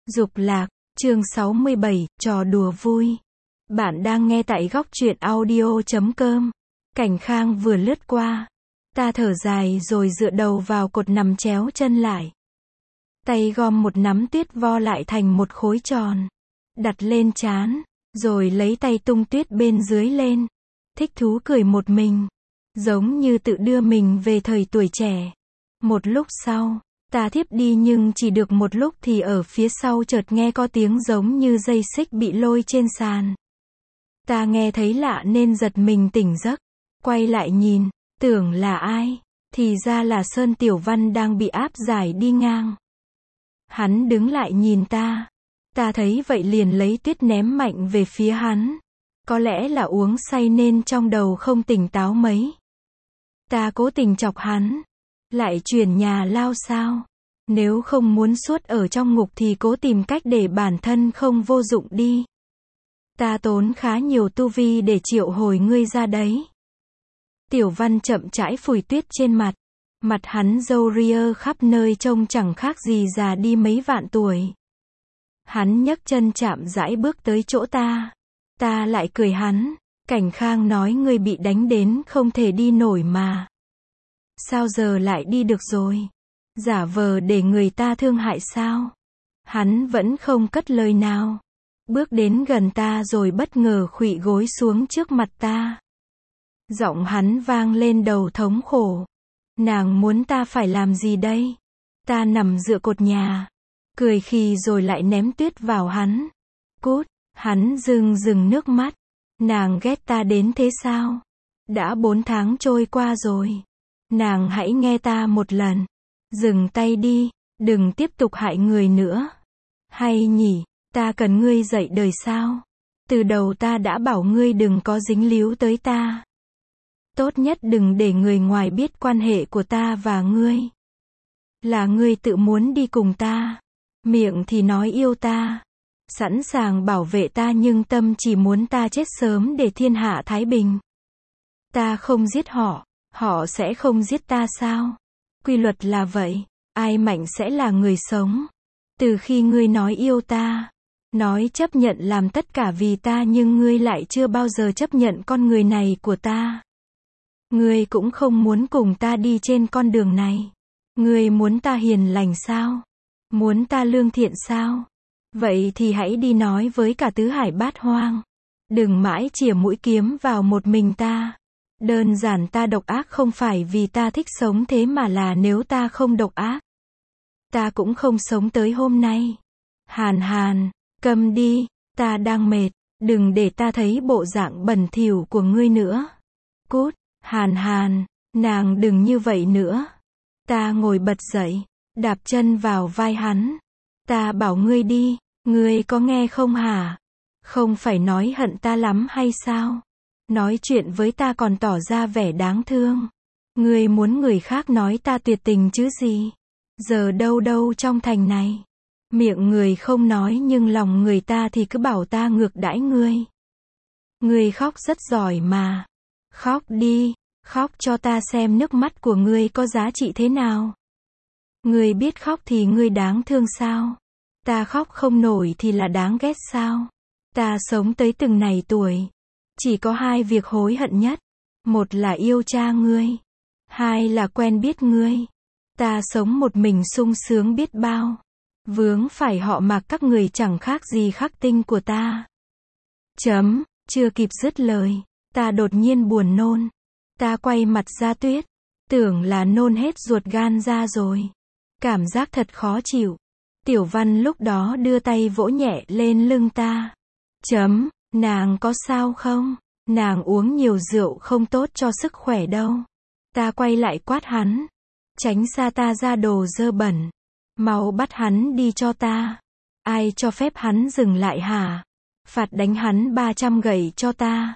Dục lạc, chương 67, trò đùa vui. Bạn đang nghe tại góc truyện audio.com. Cảnh Khang vừa lướt qua. Ta thở dài rồi dựa đầu vào cột nằm chéo chân lại. Tay gom một nắm tuyết vo lại thành một khối tròn. Đặt lên trán, rồi lấy tay tung tuyết bên dưới lên. Thích thú cười một mình. Giống như tự đưa mình về thời tuổi trẻ. Một lúc sau, ta thiếp đi nhưng chỉ được một lúc thì ở phía sau chợt nghe có tiếng giống như dây xích bị lôi trên sàn. Ta nghe thấy lạ nên giật mình tỉnh giấc. Quay lại nhìn, tưởng là ai, thì ra là Sơn Tiểu Văn đang bị áp giải đi ngang. Hắn đứng lại nhìn ta. Ta thấy vậy liền lấy tuyết ném mạnh về phía hắn. Có lẽ là uống say nên trong đầu không tỉnh táo mấy. Ta cố tình chọc hắn. Lại chuyển nhà lao sao? Nếu không muốn suốt ở trong ngục thì cố tìm cách để bản thân không vô dụng đi. Ta tốn khá nhiều tu vi để triệu hồi ngươi ra đấy. Tiểu Văn chậm rãi phủi tuyết trên mặt. Mặt hắn râu ria khắp nơi trông chẳng khác gì già đi mấy vạn tuổi. Hắn nhấc chân chạm rãi bước tới chỗ ta. Ta lại cười hắn. Cảnh Khang nói ngươi bị đánh đến không thể đi nổi mà. Sao giờ lại đi được rồi? Giả vờ để người ta thương hại sao? Hắn vẫn không cất lời nào. Bước đến gần ta rồi bất ngờ khuỵu gối xuống trước mặt ta. Giọng hắn vang lên đầu thống khổ. Nàng muốn ta phải làm gì đây? Ta nằm dựa cột nhà. Cười khì rồi lại ném tuyết vào hắn. Cút, hắn rưng nước mắt. Nàng ghét ta đến thế sao? Đã 4 tháng trôi qua rồi. Nàng hãy nghe ta một lần. Dừng tay đi, đừng tiếp tục hại người nữa. Hay nhỉ, ta cần ngươi dạy đời sao? Từ đầu ta đã bảo ngươi đừng có dính líu tới ta. Tốt nhất đừng để người ngoài biết quan hệ của ta và ngươi. Là ngươi tự muốn đi cùng ta. Miệng thì nói yêu ta. Sẵn sàng bảo vệ ta nhưng tâm chỉ muốn ta chết sớm để thiên hạ thái bình. Ta không giết họ. Họ sẽ không giết ta sao? Quy luật là vậy. Ai mạnh sẽ là người sống. Từ khi ngươi nói yêu ta, nói chấp nhận làm tất cả vì ta nhưng ngươi lại chưa bao giờ chấp nhận con người này của ta. Ngươi cũng không muốn cùng ta đi trên con đường này. Ngươi muốn ta hiền lành sao? Muốn ta lương thiện sao? Vậy thì hãy đi nói với cả tứ hải bát hoang. Đừng mãi chìa mũi kiếm vào một mình ta. Đơn giản ta độc ác không phải vì ta thích sống thế mà là nếu ta không độc ác, ta cũng không sống tới hôm nay. Hàn, câm đi, ta đang mệt, đừng để ta thấy bộ dạng bẩn thỉu của ngươi nữa. Cút, Hàn, nàng đừng như vậy nữa. Ta ngồi bật dậy, đạp chân vào vai hắn. Ta bảo ngươi đi, ngươi có nghe không hả? Không phải nói hận ta lắm hay sao? Nói chuyện với ta còn tỏ ra vẻ đáng thương. Ngươi muốn người khác nói ta tuyệt tình chứ gì? Giờ đâu trong thành này. Miệng người không nói nhưng lòng người ta thì cứ bảo ta ngược đãi ngươi. Ngươi khóc rất giỏi mà. Khóc đi, khóc cho ta xem nước mắt của ngươi có giá trị thế nào. Ngươi biết khóc thì ngươi đáng thương sao? Ta khóc không nổi thì là đáng ghét sao? Ta sống tới từng này tuổi. Chỉ có 2 việc hối hận nhất. Một là yêu cha ngươi. 2 là quen biết ngươi. Ta sống một mình sung sướng biết bao. Vướng phải họ mà các người chẳng khác gì khắc tinh của ta. Chưa kịp dứt lời. Ta đột nhiên buồn nôn. Ta quay mặt ra tuyết. Tưởng là nôn hết ruột gan ra rồi. Cảm giác thật khó chịu. Tiểu Văn lúc đó đưa tay vỗ nhẹ lên lưng ta. Nàng có sao không? Nàng uống nhiều rượu không tốt cho sức khỏe đâu. Ta quay lại quát hắn. Tránh xa ta ra đồ dơ bẩn. Mau bắt hắn đi cho ta. Ai cho phép hắn dừng lại hả? Phạt đánh hắn 300 gậy cho ta.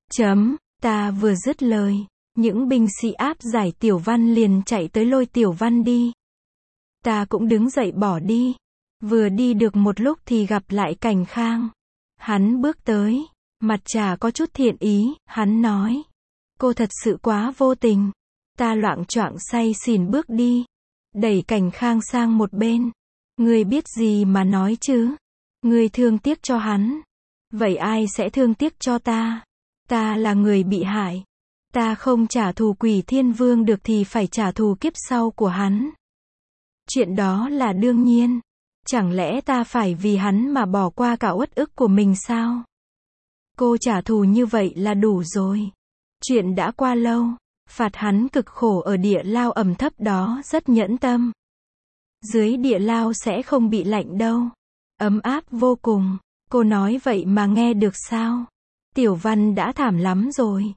Ta vừa dứt lời. Những binh sĩ áp giải Tiểu Văn liền chạy tới lôi Tiểu Văn đi. Ta cũng đứng dậy bỏ đi. Vừa đi được một lúc thì gặp lại Cảnh Khang. Hắn bước tới, mặt chả có chút thiện ý, hắn nói. Cô thật sự quá vô tình. Ta loạng choạng say xỉn bước đi, đẩy Cảnh Khang sang một bên. Ngươi biết gì mà nói chứ? Ngươi thương tiếc cho hắn. Vậy ai sẽ thương tiếc cho ta? Ta là người bị hại. Ta không trả thù Quỷ Thiên Vương được thì phải trả thù kiếp sau của hắn. Chuyện đó là đương nhiên. Chẳng lẽ ta phải vì hắn mà bỏ qua cả uất ức của mình sao? Cô trả thù như vậy là đủ rồi. Chuyện đã qua lâu. Phạt hắn cực khổ ở địa lao ẩm thấp đó rất nhẫn tâm. Dưới địa lao sẽ không bị lạnh đâu. Ấm áp vô cùng. Cô nói vậy mà nghe được sao? Tiểu Văn đã thảm lắm rồi.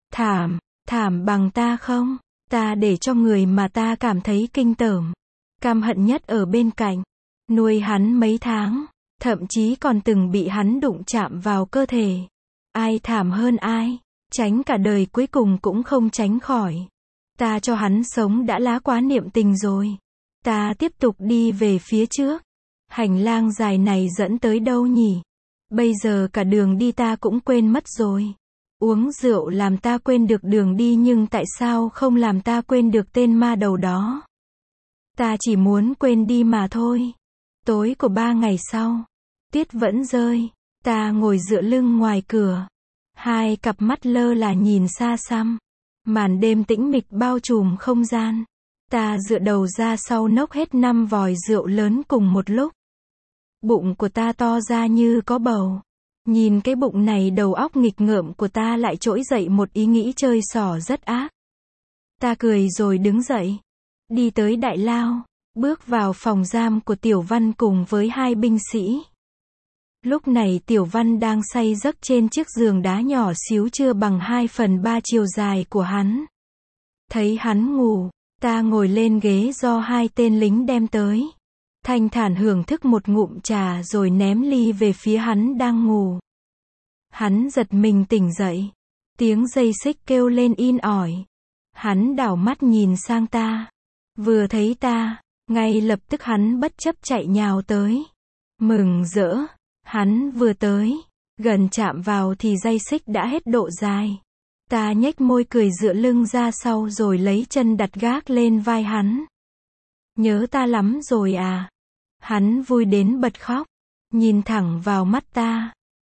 Thảm bằng ta không? Ta để cho người mà ta cảm thấy kinh tởm, căm hận nhất ở bên cạnh. Nuôi hắn mấy tháng. Thậm chí còn từng bị hắn đụng chạm vào cơ thể. Ai thảm hơn ai? Tránh cả đời cuối cùng cũng không tránh khỏi. Ta cho hắn sống đã lá quá niệm tình rồi. Ta tiếp tục đi về phía trước. Hành lang dài này dẫn tới đâu nhỉ? Bây giờ cả đường đi ta cũng quên mất rồi. Uống rượu làm ta quên được đường đi nhưng tại sao không làm ta quên được tên ma đầu đó? Ta chỉ muốn quên đi mà thôi. Tối của 3 ngày sau, tuyết vẫn rơi. Ta ngồi dựa lưng ngoài cửa. Hai cặp mắt lơ là nhìn xa xăm. Màn đêm tĩnh mịch bao trùm không gian. Ta dựa đầu ra sau nốc hết 5 vòi rượu lớn cùng một lúc. Bụng của ta to ra như có bầu. Nhìn cái bụng này đầu óc nghịch ngợm của ta lại trỗi dậy một ý nghĩ chơi xỏ rất ác. Ta cười rồi đứng dậy. Đi tới đại lao. Bước vào phòng giam của Tiểu Văn cùng với 2 binh sĩ. Lúc này Tiểu Văn đang say giấc trên chiếc giường đá nhỏ xíu chưa bằng 2/3 chiều dài của hắn. Thấy hắn ngủ, ta ngồi lên ghế do 2 tên lính đem tới. Thanh thản hưởng thức một ngụm trà rồi ném ly về phía hắn đang ngủ. Hắn giật mình tỉnh dậy. Tiếng dây xích kêu lên in ỏi. Hắn đảo mắt nhìn sang ta. Vừa thấy ta, ngay lập tức hắn bất chấp chạy nhào tới. Mừng rỡ. Hắn vừa tới, gần chạm vào thì dây xích đã hết độ dài. Ta nhếch môi cười dựa lưng ra sau rồi lấy chân đặt gác lên vai hắn. Nhớ ta lắm rồi à? Hắn vui đến bật khóc, nhìn thẳng vào mắt ta.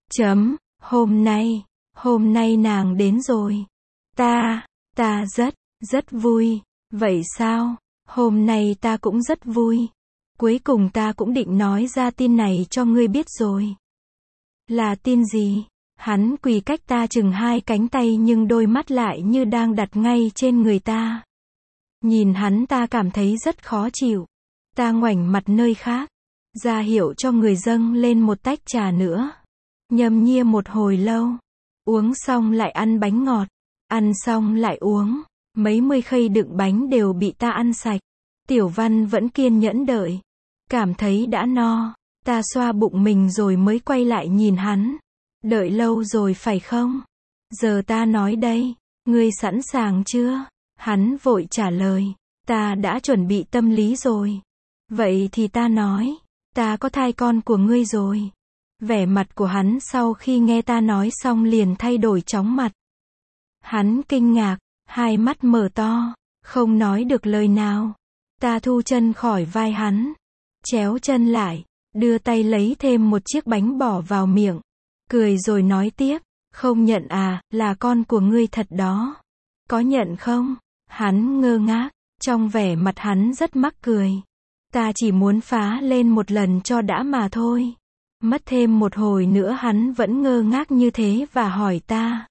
Hôm nay nàng đến rồi. Ta rất vui. Vậy sao? Hôm nay ta cũng rất vui. Cuối cùng ta cũng định nói ra tin này cho ngươi biết rồi. Là tin gì? Hắn quỳ cách ta chừng 2 cánh tay nhưng đôi mắt lại như đang đặt ngay trên người ta. Nhìn hắn ta cảm thấy rất khó chịu. Ta ngoảnh mặt nơi khác, ra hiệu cho người dâng lên một tách trà nữa. Nhâm nhi một hồi lâu. Uống xong lại ăn bánh ngọt. Ăn xong lại uống. Mấy mươi khay đựng bánh đều bị ta ăn sạch. Tiểu Văn vẫn kiên nhẫn đợi. Cảm thấy đã no. Ta xoa bụng mình rồi mới quay lại nhìn hắn. Đợi lâu rồi phải không? Giờ ta nói đây. Ngươi sẵn sàng chưa? Hắn vội trả lời. Ta đã chuẩn bị tâm lý rồi. Vậy thì ta nói. Ta có thai con của ngươi rồi. Vẻ mặt của hắn sau khi nghe ta nói xong liền thay đổi chóng mặt. Hắn kinh ngạc, 2 mắt mở to, không nói được lời nào. Ta thu chân khỏi vai hắn, chéo chân lại, đưa tay lấy thêm một chiếc bánh bỏ vào miệng. Cười rồi nói tiếp, không nhận à, là con của ngươi thật đó. Có nhận không? Hắn ngơ ngác, trong vẻ mặt hắn rất mắc cười. Ta chỉ muốn phá lên một lần cho đã mà thôi. Mất thêm một hồi nữa hắn vẫn ngơ ngác như thế và hỏi ta.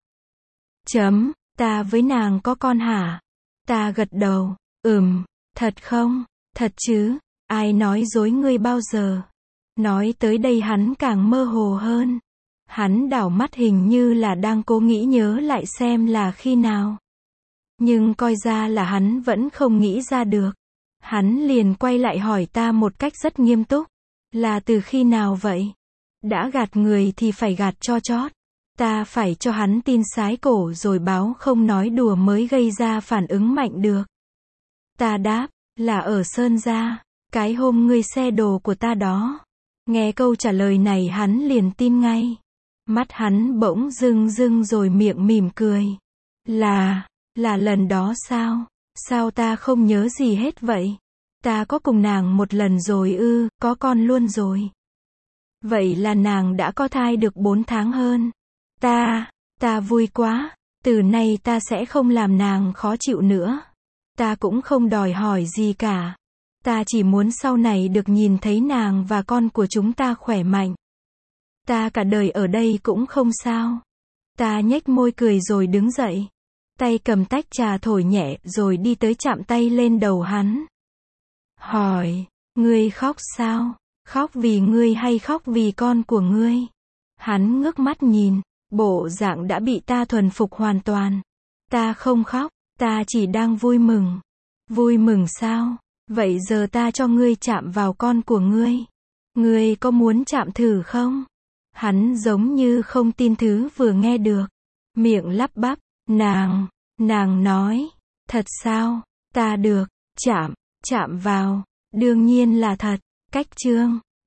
Ta với nàng có con hả? Ta gật đầu, thật không? Thật chứ, ai nói dối ngươi bao giờ? Nói tới đây hắn càng mơ hồ hơn. Hắn đảo mắt hình như là đang cố nghĩ nhớ lại xem là khi nào. Nhưng coi ra là hắn vẫn không nghĩ ra được. Hắn liền quay lại hỏi ta một cách rất nghiêm túc. Là từ khi nào vậy? Đã gạt người thì phải gạt cho chót. Ta phải cho hắn tin sái cổ rồi báo không nói đùa mới gây ra phản ứng mạnh được. Ta đáp, là ở Sơn Gia, cái hôm ngươi xe đồ của ta đó. Nghe câu trả lời này hắn liền tin ngay. Mắt hắn bỗng rưng rưng rồi miệng mỉm cười. Là lần đó sao? Sao ta không nhớ gì hết vậy? Ta có cùng nàng một lần rồi ư, có con luôn rồi. Vậy là nàng đã có thai được 4 tháng hơn. Ta vui quá. Từ nay ta sẽ không làm nàng khó chịu nữa. Ta cũng không đòi hỏi gì cả. Ta chỉ muốn sau này được nhìn thấy nàng và con của chúng ta khỏe mạnh. Ta cả đời ở đây cũng không sao. Ta nhếch môi cười rồi đứng dậy. Tay cầm tách trà thổi nhẹ rồi đi tới chạm tay lên đầu hắn. Hỏi, ngươi khóc sao? Khóc vì ngươi hay khóc vì con của ngươi? Hắn ngước mắt nhìn, bộ dạng đã bị ta thuần phục hoàn toàn. Ta không khóc, ta chỉ đang vui mừng. Vui mừng sao? Vậy giờ ta cho ngươi chạm vào con của ngươi. Ngươi có muốn chạm thử không? Hắn giống như không tin thứ vừa nghe được. Miệng lắp bắp, nàng nói, thật sao? Ta được, chạm vào, đương nhiên là thật. Cách chương